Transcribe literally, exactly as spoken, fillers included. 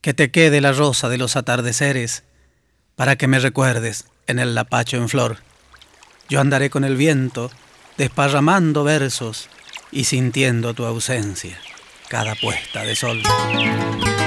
Que te quede la rosa de los atardeceres para que me recuerdes en el lapacho en flor. Yo andaré con el viento, desparramando versos y sintiendo tu ausencia cada puesta de sol.